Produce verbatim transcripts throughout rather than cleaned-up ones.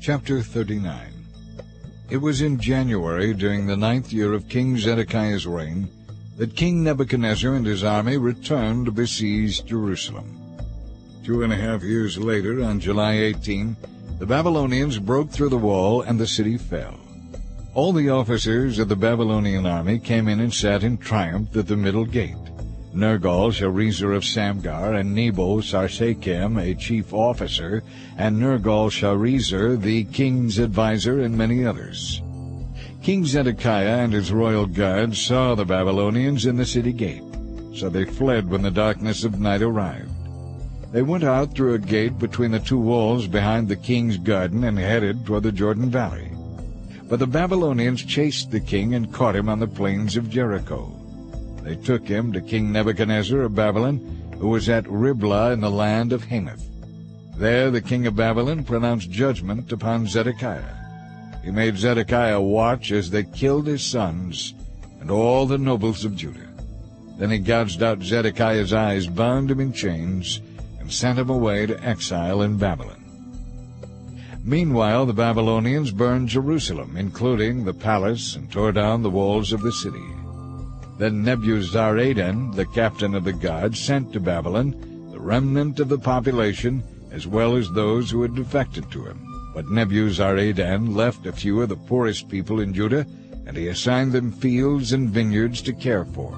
Chapter thirty-nine. It was in January, during the ninth year of King Zedekiah's reign, that King Nebuchadnezzar and his army returned to besiege Jerusalem. Two and a half years later, on July eighteenth, the Babylonians broke through the wall and the city fell. All the officers of the Babylonian army came in and sat in triumph at the middle gate. Nergal-Sharezer of Samgar, and Nebo-Sarsechim, a chief officer, and Nergal-Sharezer, the king's adviser, and many others. King Zedekiah and his royal guards saw the Babylonians in the city gate, so they fled when the darkness of night arrived. They went out through a gate between the two walls behind the king's garden and headed toward the Jordan Valley. But the Babylonians chased the king and caught him on the plains of Jericho. They took him to King Nebuchadnezzar of Babylon, who was at Riblah in the land of Hamath. There the king of Babylon pronounced judgment upon Zedekiah. He made Zedekiah watch as they killed his sons and all the nobles of Judah. Then he gouged out Zedekiah's eyes, bound him in chains, and sent him away to exile in Babylon. Meanwhile the Babylonians burned Jerusalem, including the palace, and tore down the walls of the city. Then Nebuzaradan, the captain of the guard, sent to Babylon the remnant of the population, as well as those who had defected to him. But Nebuzaradan left a few of the poorest people in Judah, and he assigned them fields and vineyards to care for.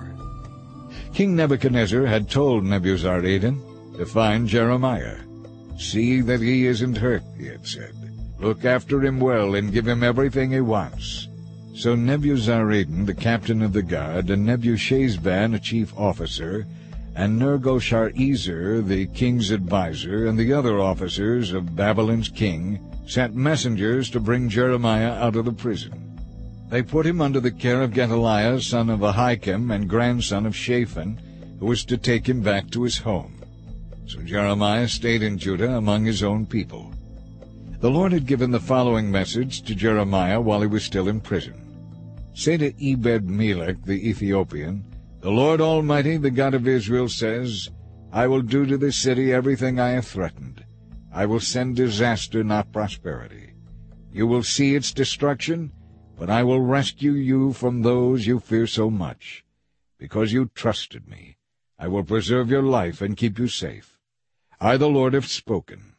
King Nebuchadnezzar had told Nebuzaradan to find Jeremiah. "See that he isn't hurt," he had said. "Look after him well and give him everything he wants." So Nebuzaradan, the captain of the guard, and Nebuchadnezzar, a chief officer, and Nergal-Sharezer, the king's adviser, and the other officers of Babylon's king, sent messengers to bring Jeremiah out of the prison. They put him under the care of Gedaliah, son of Ahikam, and grandson of Shaphan, who was to take him back to his home. So Jeremiah stayed in Judah among his own people. The Lord had given the following message to Jeremiah while he was still in prison. "Say to Ebed-Melech the Ethiopian, 'The Lord Almighty, the God of Israel, says, I will do to this city everything I have threatened. I will send disaster, not prosperity. You will see its destruction, but I will rescue you from those you fear so much. Because you trusted me, I will preserve your life and keep you safe. I, the Lord, have spoken.